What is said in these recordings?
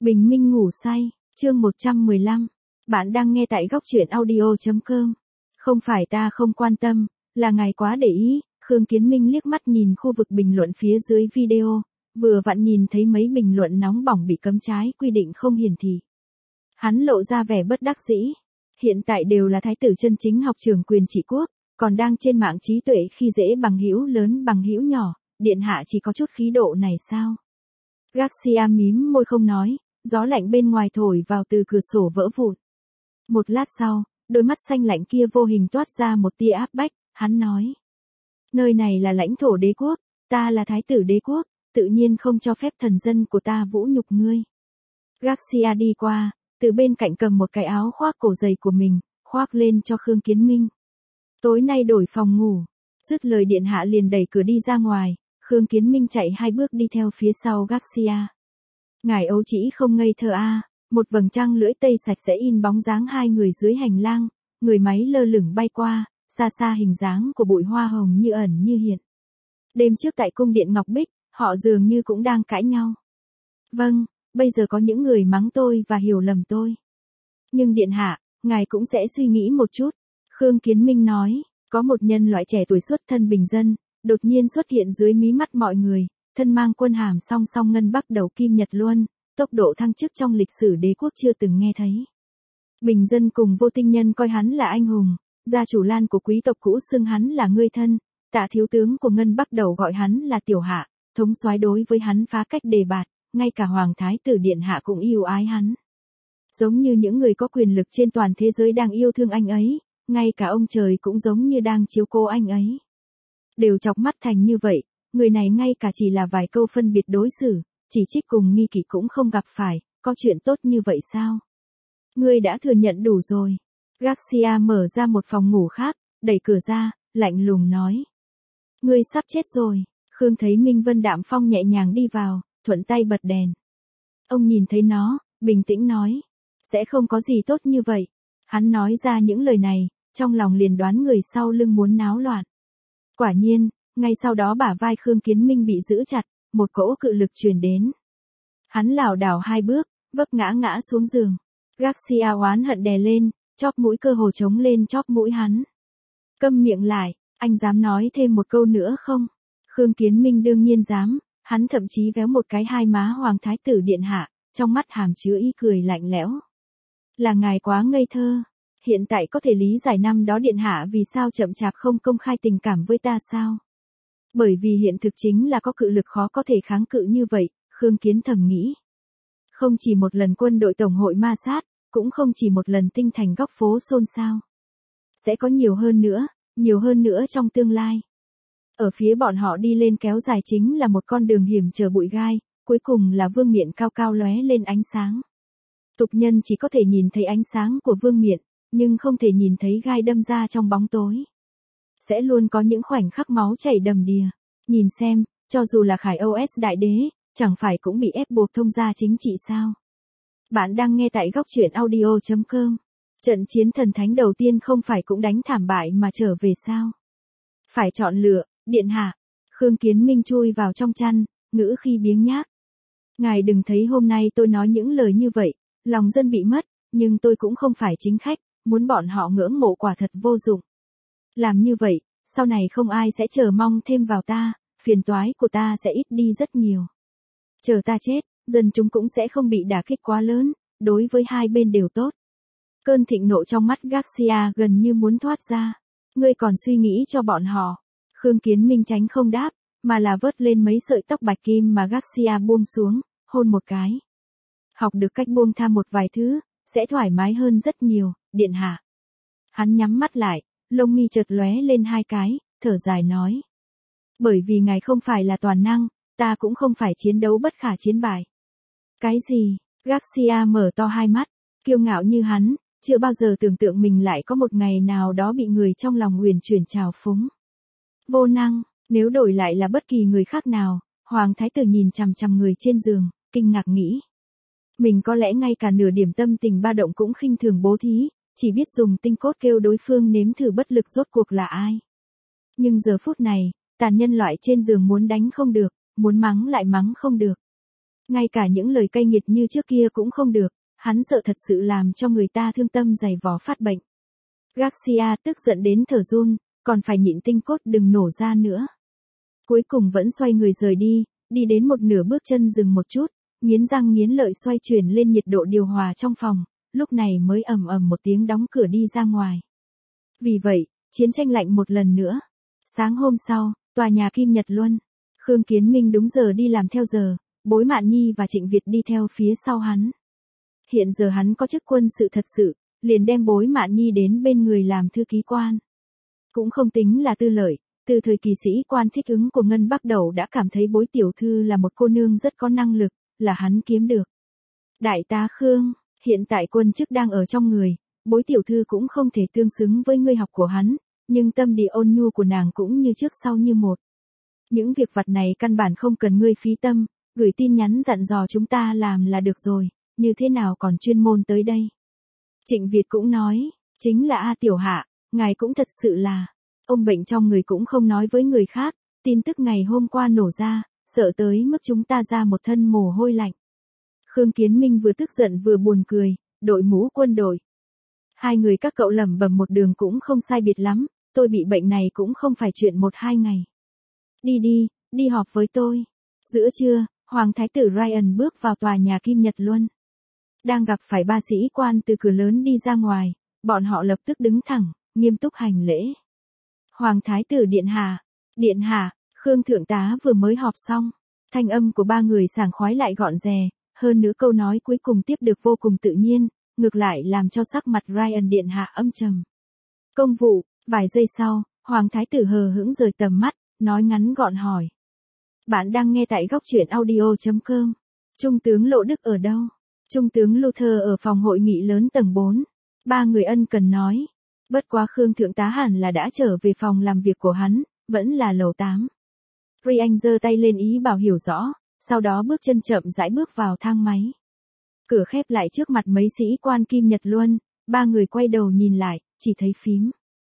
Bình minh ngủ say, chương 115. Bạn đang nghe tại góc truyện audio.com. Không phải ta không quan tâm, là ngài quá để ý. Khương Kiến Minh liếc mắt nhìn khu vực bình luận phía dưới video, vừa vặn nhìn thấy mấy bình luận nóng bỏng bị cấm trái quy định không hiển thị. Hắn lộ ra vẻ bất đắc dĩ. Hiện tại đều là thái tử chân chính học trưởng quyền trị quốc, còn đang trên mạng trí tuệ khi dễ bằng hữu lớn bằng hữu nhỏ, điện hạ chỉ có chút khí độ này sao? Garcia mím môi không nói, gió lạnh bên ngoài thổi vào từ cửa sổ vỡ vụn. Một lát sau, đôi mắt xanh lạnh kia vô hình toát ra một tia áp bách, hắn nói. Nơi này là lãnh thổ đế quốc, ta là thái tử đế quốc, tự nhiên không cho phép thần dân của ta vũ nhục ngươi. Garcia đi qua, từ bên cạnh cầm một cái áo khoác cổ dày của mình, khoác lên cho Khương Kiến Minh. Tối nay đổi phòng ngủ, dứt lời điện hạ liền đẩy cửa đi ra ngoài, Khương Kiến Minh chạy 2 bước đi theo phía sau Garcia. Ngài ấu trĩ không ngây thơ a, một vầng trăng lưỡi tây sạch sẽ in bóng dáng hai người dưới hành lang, người máy lơ lửng bay qua, xa xa hình dáng của bụi hoa hồng như ẩn như hiện. Đêm trước tại cung điện Ngọc Bích, họ dường như cũng đang cãi nhau. Vâng, bây giờ có những người mắng tôi và hiểu lầm tôi. Nhưng điện hạ, ngài cũng sẽ suy nghĩ một chút. Khương Kiến Minh nói, có một nhân loại trẻ tuổi xuất thân bình dân, đột nhiên xuất hiện dưới mí mắt mọi người, thân mang quân hàm song song ngân bắc đầu kim nhật luân, tốc độ thăng chức trong lịch sử đế quốc chưa từng nghe thấy. Bình dân cùng vô tinh nhân coi hắn là anh hùng, gia chủ Lan của quý tộc cũ xưng hắn là ngươi thân, tạ thiếu tướng của ngân bắc đầu gọi hắn là tiểu hạ, thống soái đối với hắn phá cách đề bạt, ngay cả hoàng thái tử điện hạ cũng yêu ái hắn. Giống như những người có quyền lực trên toàn thế giới đang yêu thương anh ấy, ngay cả ông trời cũng giống như đang chiếu cố anh ấy. Đều chọc mắt thành như vậy, người này ngay cả chỉ là vài câu phân biệt đối xử, chỉ trích cùng nghi kỵ cũng không gặp phải, có chuyện tốt như vậy sao? Ngươi đã thừa nhận đủ rồi. Garcia mở ra một phòng ngủ khác, đẩy cửa ra, lạnh lùng nói. Ngươi sắp chết rồi. Khương thấy Minh Vân đạm phong nhẹ nhàng đi vào, thuận tay bật đèn. Ông nhìn thấy nó, bình tĩnh nói. Sẽ không có gì tốt như vậy. Hắn nói ra những lời này, trong lòng liền đoán người sau lưng muốn náo loạn. Quả nhiên, ngay sau đó bả vai Khương Kiến Minh bị giữ chặt, một cỗ cự lực truyền đến. Hắn lảo đảo 2 bước, vấp ngã xuống giường. Garcia oán hận đè lên, chóp mũi cơ hồ trống lên chóp mũi hắn. Câm miệng lại, anh dám nói thêm một câu nữa không? Khương Kiến Minh đương nhiên dám, hắn thậm chí véo một cái hai má hoàng thái tử điện hạ, trong mắt hàm chứa ý cười lạnh lẽo. Là ngài quá ngây thơ. Hiện tại có thể lý giải năm đó điện hạ vì sao chậm chạp không công khai tình cảm với ta sao? Bởi vì hiện thực chính là có cự lực khó có thể kháng cự như vậy, Khương Kiến thầm nghĩ. Không chỉ một lần quân đội tổng hội ma sát, cũng không chỉ một lần tinh thành góc phố xôn xao. Sẽ có nhiều hơn nữa trong tương lai. Ở phía bọn họ đi lên kéo dài chính là một con đường hiểm trở bụi gai, cuối cùng là vương miện cao cao lóe lên ánh sáng. Tục nhân chỉ có thể nhìn thấy ánh sáng của vương miện, nhưng không thể nhìn thấy gai đâm ra trong bóng tối. Sẽ luôn có những khoảnh khắc máu chảy đầm đìa. Nhìn xem, cho dù là Khải OS đại đế, chẳng phải cũng bị ép buộc thông gia chính trị sao? Bạn đang nghe tại góc truyện audio.com. Trận chiến thần thánh đầu tiên không phải cũng đánh thảm bại mà trở về sao? Phải chọn lựa, điện hạ. Khương Kiến Minh chui vào trong chăn, ngữ khi biếng nhác. Ngài đừng thấy hôm nay tôi nói những lời như vậy, lòng dân bị mất, nhưng tôi cũng không phải chính khách, muốn bọn họ ngưỡng mộ quả thật vô dụng. Làm như vậy, sau này không ai sẽ chờ mong thêm vào ta, phiền toái của ta sẽ ít đi rất nhiều. Chờ ta chết, dân chúng cũng sẽ không bị đả kích quá lớn, đối với hai bên đều tốt. Cơn thịnh nộ trong mắt Garcia gần như muốn thoát ra. Ngươi còn suy nghĩ cho bọn họ. Khương Kiến Minh tránh không đáp, mà là vớt lên mấy sợi tóc bạch kim mà Garcia buông xuống, hôn một cái. Học được cách buông tha một vài thứ, sẽ thoải mái hơn rất nhiều, điện hạ. Hắn nhắm mắt lại, lông mi chợt lóe lên 2 cái, thở dài nói. Bởi vì ngài không phải là toàn năng, ta cũng không phải chiến đấu bất khả chiến bại. Cái gì? Garcia mở to 2 mắt, kiêu ngạo như hắn, chưa bao giờ tưởng tượng mình lại có một ngày nào đó bị người trong lòng uyển chuyển trào phúng. Vô năng, nếu đổi lại là bất kỳ người khác nào, hoàng thái tử nhìn chằm chằm người trên giường, kinh ngạc nghĩ. Mình có lẽ ngay cả nửa điểm tâm tình ba động cũng khinh thường bố thí, chỉ biết dùng tinh cốt kêu đối phương nếm thử bất lực rốt cuộc là ai. Nhưng giờ phút này, tàn nhân loại trên giường muốn đánh không được, muốn mắng lại mắng không được. Ngay cả những lời cay nghiệt như trước kia cũng không được, hắn sợ thật sự làm cho người ta thương tâm dày vò phát bệnh. Garcia tức giận đến thở run, còn phải nhịn tinh cốt đừng nổ ra nữa. Cuối cùng vẫn xoay người rời đi, đi đến một nửa bước chân dừng một chút, nghiến răng nghiến lợi xoay chuyển lên nhiệt độ điều hòa trong phòng, lúc này mới ầm ầm một tiếng đóng cửa đi ra ngoài. Vì vậy, chiến tranh lạnh một lần nữa. Sáng hôm sau, tòa nhà Kim Nhật Luân. Khương Kiến Minh đúng giờ đi làm theo giờ, Bối Mạn Nhi và Trịnh Việt đi theo phía sau hắn. Hiện giờ hắn có chức quân sự thật sự, liền đem Bối Mạn Nhi đến bên người làm thư ký quan. Cũng không tính là tư lợi, từ thời kỳ sĩ quan thích ứng của Ngân Bắc Đầu đã cảm thấy Bối tiểu thư là một cô nương rất có năng lực, là hắn kiếm được. Đại tá Khương, hiện tại quân chức đang ở trong người, Bối tiểu thư cũng không thể tương xứng với ngươi học của hắn, nhưng tâm địa ôn nhu của nàng cũng như trước sau như một. Những việc vặt này căn bản không cần ngươi phí tâm, gửi tin nhắn dặn dò chúng ta làm là được rồi, như thế nào còn chuyên môn tới đây. Trịnh Việt cũng nói, chính là A Tiểu Hạ, ngài cũng thật sự là, ôm bệnh trong người cũng không nói với người khác, tin tức ngày hôm qua nổ ra, sợ tới mức chúng ta ra một thân mồ hôi lạnh. Khương Kiến Minh vừa tức giận vừa buồn cười, đội mũ quân đội. Hai người các cậu lẩm bẩm một đường cũng không sai biệt lắm, tôi bị bệnh này cũng không phải chuyện 1-2 ngày. Đi họp với tôi. Giữa trưa, Hoàng Thái tử Ryan bước vào tòa nhà Kim Nhật Luân. Đang gặp phải 3 sĩ quan từ cửa lớn đi ra ngoài, bọn họ lập tức đứng thẳng, nghiêm túc hành lễ. Hoàng Thái tử Điện hạ, Khương Thượng tá vừa mới họp xong. Thanh âm của 3 người sảng khoái lại gọn gàng, hơn nữa câu nói cuối cùng tiếp được vô cùng tự nhiên, ngược lại làm cho sắc mặt Ryan điện hạ âm trầm. Công vụ, vài giây sau, Hoàng Thái tử hờ hững rời tầm mắt, nói ngắn gọn hỏi. Bạn đang nghe tại góc truyện audio.com. Trung tướng Lộ Đức ở đâu? Trung tướng Luther ở phòng hội nghị lớn tầng 4. 3 người ân cần nói. Bất quá Khương Thượng tá hẳn là đã trở về phòng làm việc của hắn, vẫn là lầu 8. Ryan giơ tay lên ý bảo hiểu rõ, sau đó bước chân chậm rãi bước vào thang máy. Cửa khép lại trước mặt mấy sĩ quan Kim Nhật Luân, 3 người quay đầu nhìn lại, chỉ thấy phím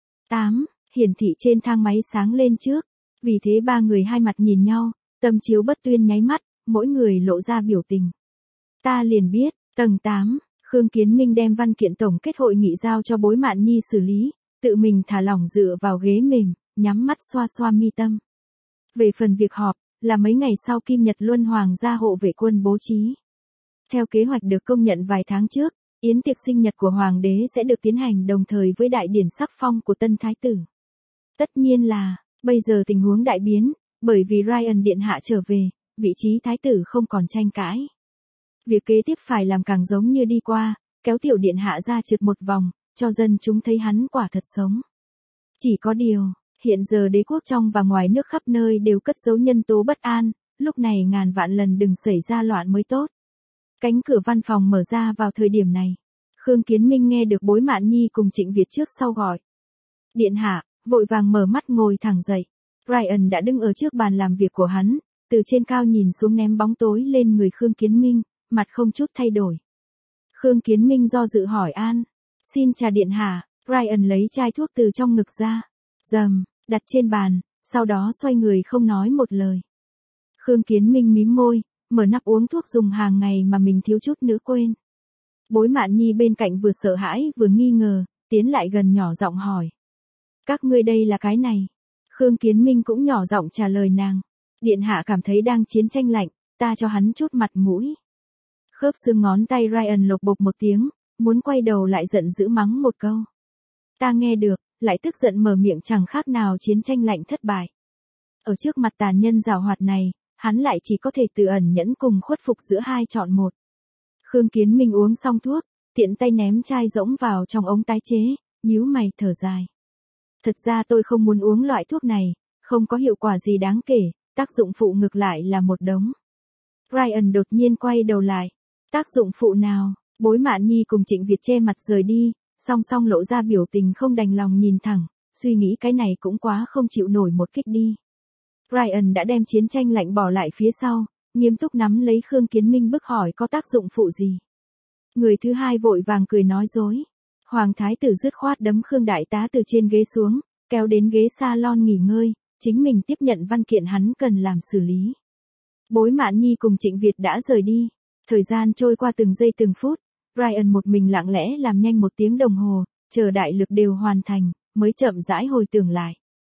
8, hiển thị trên thang máy sáng lên trước. Vì thế 3 người hai mặt nhìn nhau, tâm chiếu bất tuyên nháy mắt, mỗi người lộ ra biểu tình. Ta liền biết, tầng 8, Khương Kiến Minh đem văn kiện tổng kết hội nghị giao cho Bối Mạn Nhi xử lý, tự mình thả lỏng dựa vào ghế mềm, nhắm mắt xoa xoa mi tâm. Về phần việc họp, là mấy ngày sau Kim Nhật Luân Hoàng gia hộ vệ quân bố trí. Theo kế hoạch được công nhận vài tháng trước, yến tiệc sinh nhật của Hoàng đế sẽ được tiến hành đồng thời với đại điển sắc phong của tân thái tử. Tất nhiên là, bây giờ tình huống đại biến, bởi vì Ryan điện hạ trở về, vị trí thái tử không còn tranh cãi. Việc kế tiếp phải làm càng giống như đi qua, kéo tiểu điện hạ ra trượt một vòng, cho dân chúng thấy hắn quả thật sống. Chỉ có điều, hiện giờ đế quốc trong và ngoài nước khắp nơi đều cất giấu nhân tố bất an, lúc này ngàn vạn lần đừng xảy ra loạn mới tốt. Cánh cửa văn phòng mở ra vào thời điểm này. Khương Kiến Minh nghe được Bối Mạn Nhi cùng Trịnh Việt trước sau gọi. Điện hạ, vội vàng mở mắt ngồi thẳng dậy. Ryan đã đứng ở trước bàn làm việc của hắn, từ trên cao nhìn xuống ném bóng tối lên người Khương Kiến Minh, mặt không chút thay đổi. Khương Kiến Minh do dự hỏi an. Xin trà điện hạ. Ryan lấy chai thuốc từ trong ngực ra. Dầm, đặt trên bàn, sau đó xoay người không nói một lời. Khương Kiến Minh mím môi, mở nắp uống thuốc dùng hàng ngày mà mình thiếu chút nữa quên. Bối Mạn Nhi bên cạnh vừa sợ hãi vừa nghi ngờ, tiến lại gần nhỏ giọng hỏi. Các ngươi đây là cái này. Khương Kiến Minh cũng nhỏ giọng trả lời nàng. Điện hạ cảm thấy đang chiến tranh lạnh, ta cho hắn chút mặt mũi. Khớp xương ngón tay Ryan lộc bộc một tiếng, muốn quay đầu lại giận dữ mắng một câu. Ta nghe được, lại tức giận mở miệng chẳng khác nào chiến tranh lạnh thất bại. Ở trước mặt tàn nhân giảo hoạt này, hắn lại chỉ có thể tự ẩn nhẫn cùng khuất phục giữa hai chọn một. Khương Kiến Minh uống xong thuốc, tiện tay ném chai rỗng vào trong ống tái chế, nhíu mày thở dài. Thật ra tôi không muốn uống loại thuốc này, không có hiệu quả gì đáng kể, tác dụng phụ ngược lại là một đống. Ryan đột nhiên quay đầu lại. Tác dụng phụ nào? Bối Mạn Nhi cùng Trịnh Việt che mặt rời đi, song song lộ ra biểu tình không đành lòng nhìn thẳng, suy nghĩ cái này cũng quá không chịu nổi một kích đi. Ryan đã đem chiến tranh lạnh bỏ lại phía sau, nghiêm túc nắm lấy Khương Kiến Minh bức hỏi có tác dụng phụ gì. Người thứ hai vội vàng cười nói dối. Hoàng thái tử dứt khoát đấm Khương đại tá từ trên ghế xuống, kéo đến ghế salon nghỉ ngơi, chính mình tiếp nhận văn kiện hắn cần làm xử lý. Bối Mạn Nhi cùng Trịnh Việt đã rời đi. Thời gian trôi qua từng giây từng phút, Ryan một mình lặng lẽ làm nhanh 1 tiếng đồng hồ, chờ đại lực đều hoàn thành, mới chậm rãi hồi tưởng lại.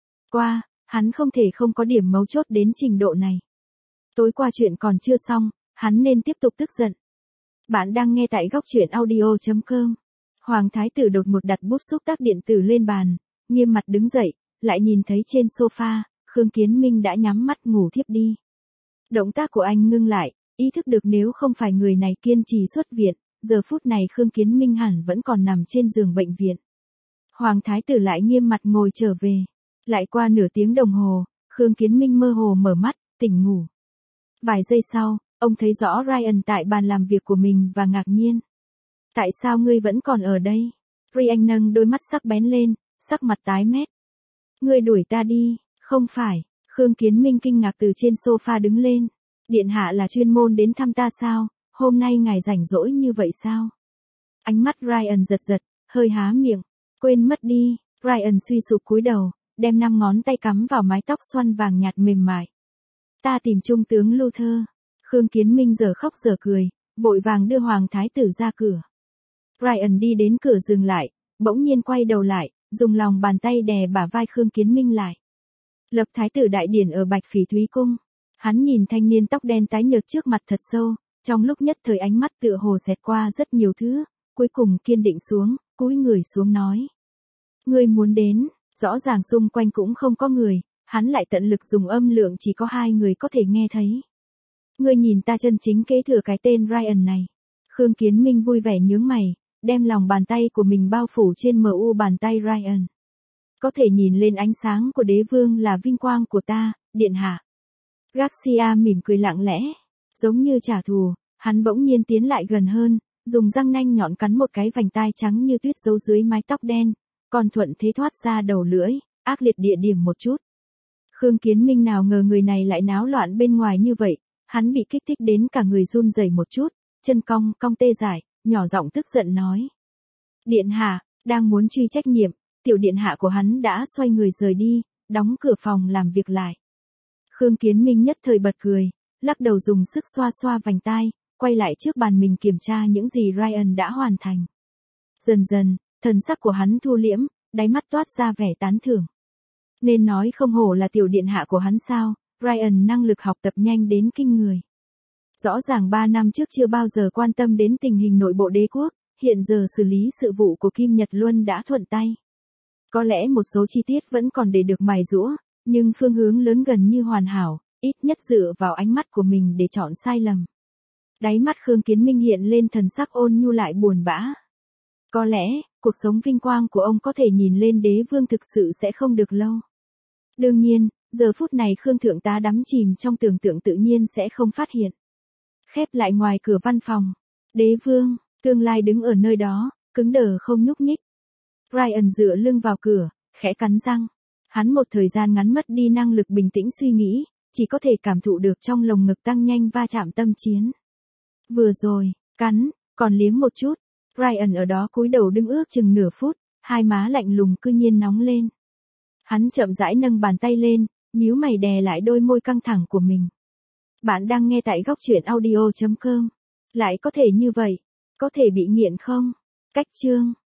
Hắn không thể không có điểm mấu chốt đến trình độ này. Tối qua chuyện còn chưa xong, hắn nên tiếp tục tức giận. Bạn đang nghe tại góc truyện audio.com. Hoàng thái tử đột ngột đặt bút xúc tác điện tử lên bàn, nghiêm mặt đứng dậy, lại nhìn thấy trên sofa, Khương Kiến Minh đã nhắm mắt ngủ thiếp đi. Động tác của anh ngưng lại, ý thức được nếu không phải người này kiên trì xuất viện, giờ phút này Khương Kiến Minh hẳn vẫn còn nằm trên giường bệnh viện. Hoàng thái tử lại nghiêm mặt ngồi trở về. Lại qua nửa tiếng đồng hồ, Khương Kiến Minh mơ hồ mở mắt, tỉnh ngủ. Vài giây sau, ông thấy rõ Ryan tại bàn làm việc của mình và ngạc nhiên. Tại sao ngươi vẫn còn ở đây? Ryan nâng đôi mắt sắc bén lên, sắc mặt tái mét. Ngươi đuổi ta đi, không phải. Khương Kiến Minh kinh ngạc từ trên sofa đứng lên. Điện hạ là chuyên môn đến thăm ta sao? Hôm nay ngài rảnh rỗi như vậy sao? Ánh mắt Ryan giật giật, hơi há miệng. Quên mất đi. Ryan suy sụp cúi đầu, đem 5 ngón tay cắm vào mái tóc xoăn vàng nhạt mềm mại. Ta tìm trung tướng Luther. Khương Kiến Minh giờ khóc giờ cười, vội vàng đưa Hoàng thái tử ra cửa. Ryan đi đến cửa dừng lại, bỗng nhiên quay đầu lại, dùng lòng bàn tay đè bả vai Khương Kiến Minh lại. Lập thái tử đại điển ở Bạch Phỉ Thúy Cung. Hắn nhìn thanh niên tóc đen tái nhợt trước mặt thật sâu, trong lúc nhất thời ánh mắt tựa hồ xẹt qua rất nhiều thứ, cuối cùng kiên định xuống, cúi người xuống nói. Ngươi muốn đến, rõ ràng xung quanh cũng không có người, hắn lại tận lực dùng âm lượng chỉ có 2 người có thể nghe thấy. Ngươi nhìn ta chân chính kế thừa cái tên Ryan này. Khương Kiến Minh vui vẻ nhướng mày, đem lòng bàn tay của mình bao phủ trên mu bàn tay Ryan. Có thể nhìn lên ánh sáng của đế vương là vinh quang của ta, điện hạ. Garcia mỉm cười lặng lẽ, giống như trả thù, hắn bỗng nhiên tiến lại gần hơn, dùng răng nanh nhọn cắn một cái vành tai trắng như tuyết giấu dưới mái tóc đen, còn thuận thế thoát ra đầu lưỡi, ác liệt địa điểm một chút. Khương Kiến Minh nào ngờ người này lại náo loạn bên ngoài như vậy, hắn bị kích thích đến cả người run rẩy một chút, chân cong cong tê dại, nhỏ giọng tức giận nói. Điện hạ, đang muốn truy trách nhiệm, tiểu điện hạ của hắn đã xoay người rời đi, đóng cửa phòng làm việc lại. Khương Kiến Minh nhất thời bật cười, lắc đầu dùng sức xoa xoa vành tai, quay lại trước bàn mình kiểm tra những gì Ryan đã hoàn thành. Dần dần, thần sắc của hắn thu liễm, đáy mắt toát ra vẻ tán thưởng. Nên nói không hổ là tiểu điện hạ của hắn sao, Ryan năng lực học tập nhanh đến kinh người. Rõ ràng 3 năm trước chưa bao giờ quan tâm đến tình hình nội bộ đế quốc, hiện giờ xử lý sự vụ của Kim Nhật Luân đã thuận tay. Có lẽ một số chi tiết vẫn còn để được mài giũa, nhưng phương hướng lớn gần như hoàn hảo, ít nhất dựa vào ánh mắt của mình để chọn sai lầm. Đáy mắt Khương Kiến Minh hiện lên thần sắc ôn nhu lại buồn bã. Có lẽ, cuộc sống vinh quang của ông có thể nhìn lên đế vương thực sự sẽ không được lâu. Đương nhiên, giờ phút này Khương thượng tá đắm chìm trong tưởng tượng tự nhiên sẽ không phát hiện. Khép lại ngoài cửa văn phòng. Đế vương, tương lai đứng ở nơi đó, cứng đờ không nhúc nhích. Ryan dựa lưng vào cửa, khẽ cắn răng. Hắn một thời gian ngắn mất đi năng lực bình tĩnh suy nghĩ, chỉ có thể cảm thụ được trong lồng ngực tăng nhanh va chạm tâm chiến. Vừa rồi, cắn, còn liếm một chút. Ryan ở đó cúi đầu đứng ước chừng nửa phút, hai má lạnh lùng cư nhiên nóng lên. Hắn chậm rãi nâng bàn tay lên, nhíu mày đè lại đôi môi căng thẳng của mình. Bạn đang nghe tại góc truyện audio.com. Lại có thể như vậy, có thể bị nghiện không? Cách chương.